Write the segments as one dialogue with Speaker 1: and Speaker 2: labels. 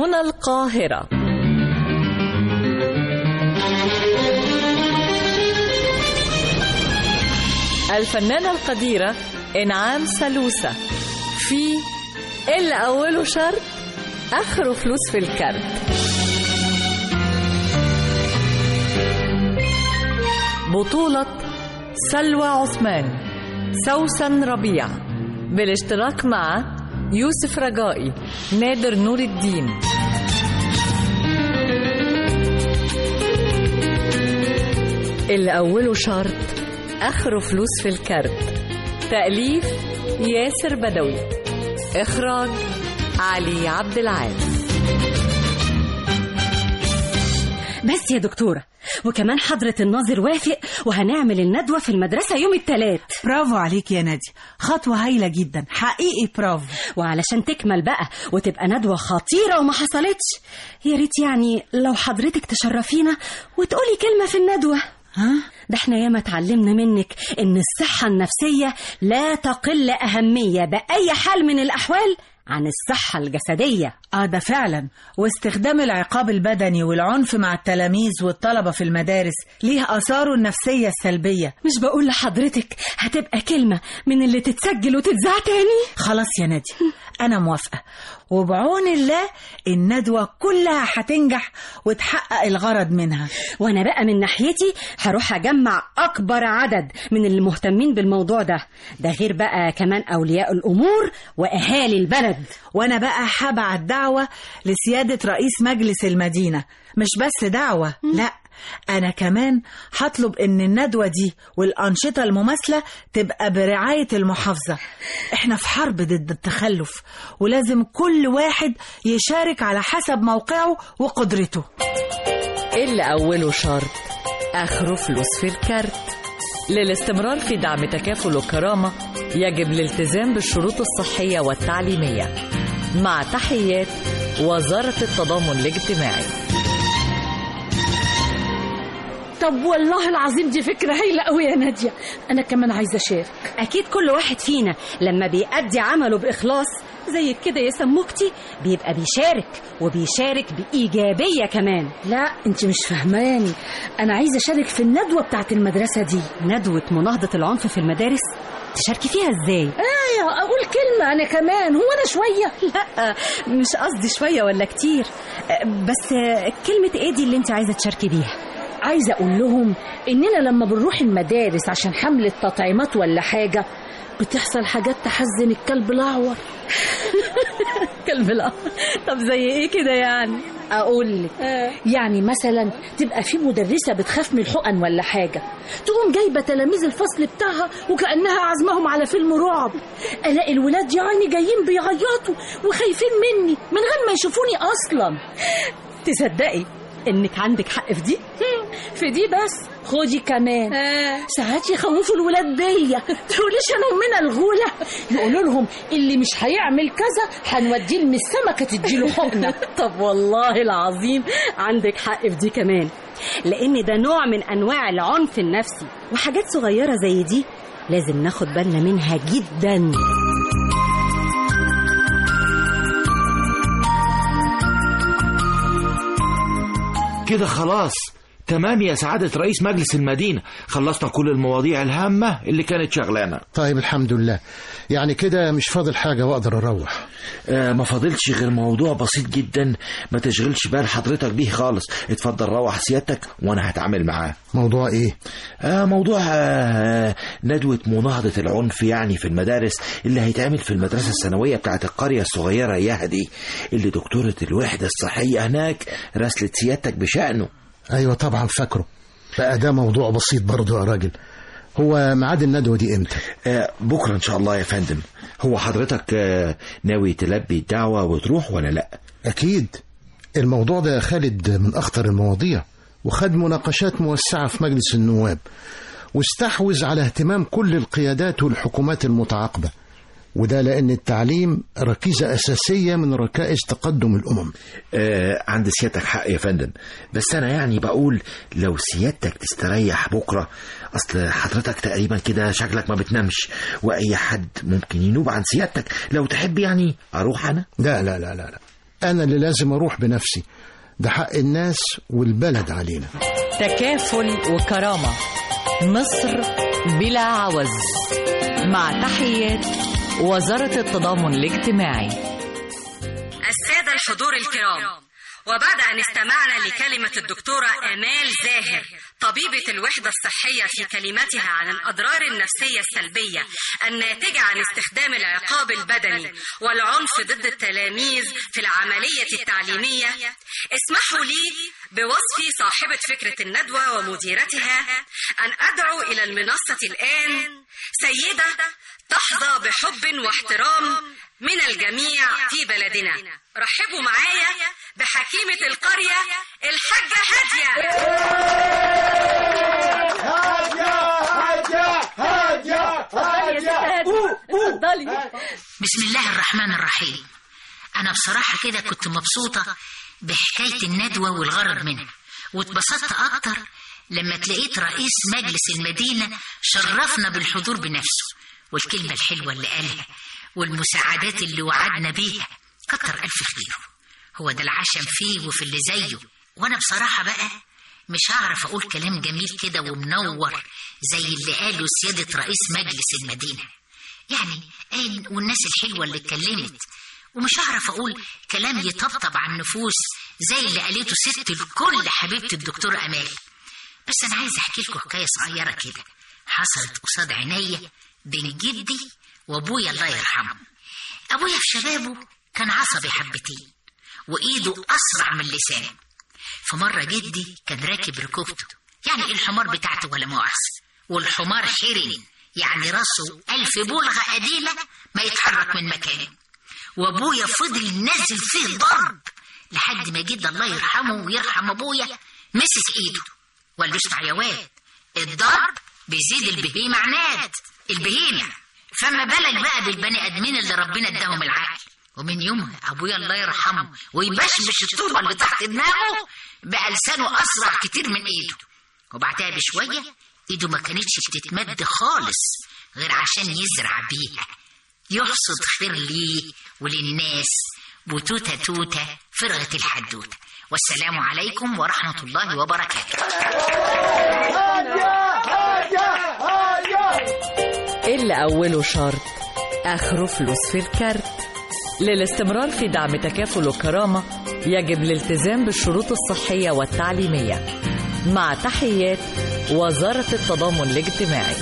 Speaker 1: هنا القاهرة. الفنانة القديرة إنعام سالوسة في اللي أوله شرط آخره فلوس في الكارت. بطولة سلوى عثمان، سوسن ربيع، بالاشتراك مع يوسف رجائي، نادر نور الدين. اللي أوله شرط آخره فلوس في الكارت. تأليف ياسر بدوي، إخراج علي عبد العال.
Speaker 2: بس يا دكتورة، وكمان حضرة الناظر وافق وهنعمل الندوة في المدرسة يوم الثلاث.
Speaker 3: برافو عليك يا نادي، خطوة هايلة جدا حقيقي، برافو.
Speaker 2: وعلشان تكمل بقى وتبقى ندوة خطيرة وما حصلتش، يا ريت يعني لو حضرتك تشرفينا وتقولي كلمة في الندوة.
Speaker 3: ها؟
Speaker 2: ده احنا ياما اتعلمنا منك ان الصحة النفسية لا تقل أهمية بأي حال من الأحوال عن الصحة الجسدية.
Speaker 3: ده فعلا. واستخدام العقاب البدني والعنف مع التلاميذ والطلبة في المدارس ليه آثاره النفسية السلبية.
Speaker 2: مش بقول لحضرتك هتبقى كلمة من اللي تتسجل وتتذاع تاني؟
Speaker 3: خلاص يا نادي، أنا موافقة، وبعون الله الندوة كلها هتنجح وتحقق الغرض منها.
Speaker 2: وأنا بقى من ناحيتي هروح أجمع أكبر عدد من اللي مهتمين بالموضوع ده غير بقى كمان أولياء الأمور وأهالي البلد.
Speaker 3: وأنا بقى هبعت دعوة لسيادة رئيس مجلس المدينة، مش بس دعوة، لا، أنا كمان هطلب إن الندوة دي والأنشطة المماثلة تبقى برعاية المحافظة. إحنا في حرب ضد التخلف، ولازم كل واحد يشارك على حسب موقعه وقدرته.
Speaker 1: اللي أوله شرط آخره فلوس في الكارت. للاستمرار في دعم تكافل وكرامة يجب الالتزام بالشروط الصحية والتعليمية. مع تحيات وزارة التضامن الاجتماعي.
Speaker 4: طب والله العظيم دي فكرة هايلة قوي يا نادية، أنا كمان عايزة أشارك.
Speaker 2: أكيد كل واحد فينا لما بيأدي عمله بإخلاص زي كده يا سموكتي بيبقى بيشارك بإيجابية كمان.
Speaker 4: لا أنت مش فهماني، أنا عايزة أشارك في الندوة بتاعت المدرسة دي.
Speaker 2: ندوة مناهضة العنف في المدارس؟ تشاركي فيها إزاي؟
Speaker 4: أقول كلمة أنا كمان، هو أنا شوية؟
Speaker 2: لا مش قصدي شوية ولا كتير، بس كلمة إيه دي اللي أنت عايزة تشاركي بيها؟
Speaker 4: عايزة أقول لهم إننا لما بنروح المدارس عشان حملة تطعيمات ولا حاجة بتحصل حاجات تحزن الكلب الأعور.
Speaker 2: كلب الأعور؟ طب زي إيه كده يعني؟
Speaker 4: أقول لك يعني مثلا تبقى في مدرسة بتخاف من الحقن ولا حاجة، تقوم جايبة تلاميذ الفصل بتاعها وكأنها عزمهم على فيلم رعب. ألاقي الولاد يا عيني جايين بيعيطوا وخايفين مني من غير ما يشوفوني أصلا.
Speaker 2: تصدقي إنك عندك حق في دي؟
Speaker 4: في دي بس خدي كمان ساعات يخوفوا الولاد بيا، تقوليش أنا من الغولة، يقولوا لهم اللي مش هيعمل كذا هنوديه لم السمكة تديله حقنة.
Speaker 2: طب والله العظيم عندك حق في دي كمان، لأن ده نوع من أنواع العنف النفسي، وحاجات صغيرة زي دي لازم ناخد بالنا منها جدا.
Speaker 5: كده خلاص تمام يا سعادة رئيس مجلس المدينة، خلصنا كل المواضيع الهامة اللي كانت شغلانة.
Speaker 6: طيب الحمد لله، يعني كده مش فاضل حاجة وأقدر أروح.
Speaker 5: ما فاضلش غير موضوع بسيط جدا ما تشغلش بال حضرتك بيه خالص. اتفضل روح سيادتك وأنا هتعامل معاه.
Speaker 6: موضوع إيه؟
Speaker 5: موضوع ندوة مناهضة العنف يعني في المدارس اللي هيتعمل في المدرسة الثانوية بتاعت القرية الصغيرة يهدي، اللي دكتورة الوحدة الصحية هناك راسلت سيادتك بشأنه.
Speaker 6: أيوة طبعا فاكره. بقى ده موضوع بسيط برضو يا راجل. هو ميعاد الندوة دي امتى؟
Speaker 5: بكرة ان شاء الله يا فندم. هو حضرتك ناوي تلبي الدعوة وتروح ولا لا؟
Speaker 6: اكيد، الموضوع ده خالد من اخطر المواضيع، وخد مناقشات موسعة في مجلس النواب، واستحوذ على اهتمام كل القيادات والحكومات المتعاقبة، وده لأن التعليم ركيزة أساسية من ركائز تقدم الأمم.
Speaker 5: عند سيادتك حق يا فندم، بس أنا يعني بقول لو سيادتك تستريح بكرة، أصل حضرتك تقريبا كده شكلك ما بتنامش، وأي حد ممكن ينوب عن سيادتك. لو تحب يعني أروح أنا؟
Speaker 6: لا لا لا لا لا، أنا اللي لازم أروح بنفسي، ده حق الناس والبلد علينا.
Speaker 1: تكافل وكرامة، مصر بلا عوز. مع تحيات وزارة التضامن الاجتماعي.
Speaker 2: السادة الحضور الكرام، وبعد أن استمعنا لكلمة الدكتورة آمال زاهر طبيبة الوحدة الصحية في كلمتها عن الأضرار النفسية السلبية الناتجة عن استخدام العقاب البدني والعنف ضد التلاميذ في العملية التعليمية، اسمحوا لي بوصف صاحبة فكرة الندوة ومديرتها أن أدعو إلى المنصة الآن سيدة تحظى بحب واحترام من الجميع في بلدنا. رحبوا معايا بحكيمة القرية الحاجة هادية.
Speaker 7: بسم الله الرحمن الرحيم. أنا بصراحة كده كنت مبسوطة بحكاية الندوة والغرض منها، واتبسطت أكتر لما تلاقيت رئيس مجلس المدينة شرفنا بالحضور بنفسه، والكلمة الحلوة اللي قالها والمساعدات اللي وعدنا بيها، كتر ألف خيره. هو ده العشم فيه وفي اللي زيه. وأنا بصراحة بقى مش هعرف أقول كلام جميل كده ومنور زي اللي قاله سيادة رئيس مجلس المدينة، يعني والناس الحلوة اللي اتكلمت، ومش هعرف أقول كلام يطبطب على النفوس زي اللي قالته ست الكل حبيبتي الدكتورة أمال. بس أنا عايز أحكي لكم حكاية صغيرة كده حصلت قصاد عينيا بين جدي وأبويا الله يرحمه. أبويا في شبابه كان عصبي حبتين وإيده أسرع من لسانه. فمرة جدي كان راكب ركوبته، يعني الحمار بتاعته ولا مؤاخذة، والحمار حرن، يعني راسه 1000 بلغة قديمة ما يتحرك من مكانه. وأبويا فضل نازل فيه ضرب لحد ما جدي الله يرحمه ويرحم أبويا مسك إيده وقال له اسمع يا واد، الضرب بيزيد البهيمة عناد، البهيمة، فما بالك بقى بالبني آدمين اللي ربنا اداهم العقل. ومن يومها أبويا الله يرحمه ويبشبش الطوبة اللي تحت دماغه بقى لسانه أسرع كتير من إيده. وبعدها بشوية إيده ما كانتش بتتمد خالص غير عشان يزرع بيها، يحصد خير ليه وللناس، وتوتة توتة فرغت الحدوتة. والسلام عليكم ورحمة الله وبركاته.
Speaker 1: اللي أوله شرط آخره فلوس في الكارت. للاستمرار في دعم تكافل وكرامة يجب الالتزام بالشروط الصحية والتعليمية. مع تحيات وزارة التضامن الاجتماعي.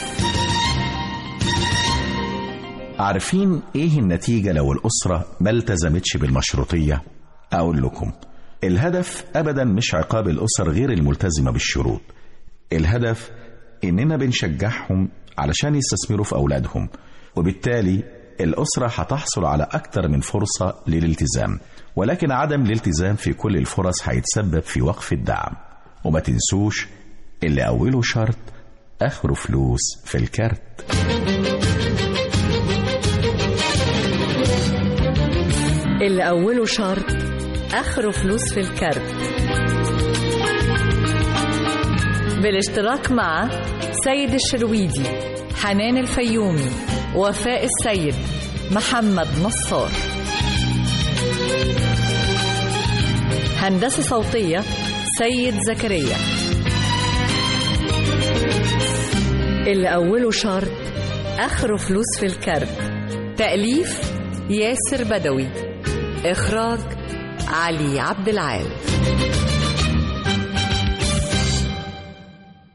Speaker 8: عارفين ايه النتيجة لو الأسرة ما التزمتش بالمشروطية؟ أقول لكم، الهدف أبدا مش عقاب الأسر غير الملتزمة بالشروط. الهدف إننا بنشجعهم علشان يستثمروا في أولادهم، وبالتالي الأسرة هتحصل على أكتر من فرصة للالتزام، ولكن عدم الالتزام في كل الفرص هيتسبب في وقف الدعم. وما تنسوش اللي أوله شرط آخره فلوس في الكارت.
Speaker 1: اللي أوله شرط آخره فلوس في الكارت، بالاشتراك مع سيد الشرويدي، حنان الفيومي، وفاء السيد، محمد نصار. هندسة صوتية سيد زكريا. اللي أوله شرط آخره فلوس في الكارت. تأليف ياسر بدوي. إخراج علي عبد العال.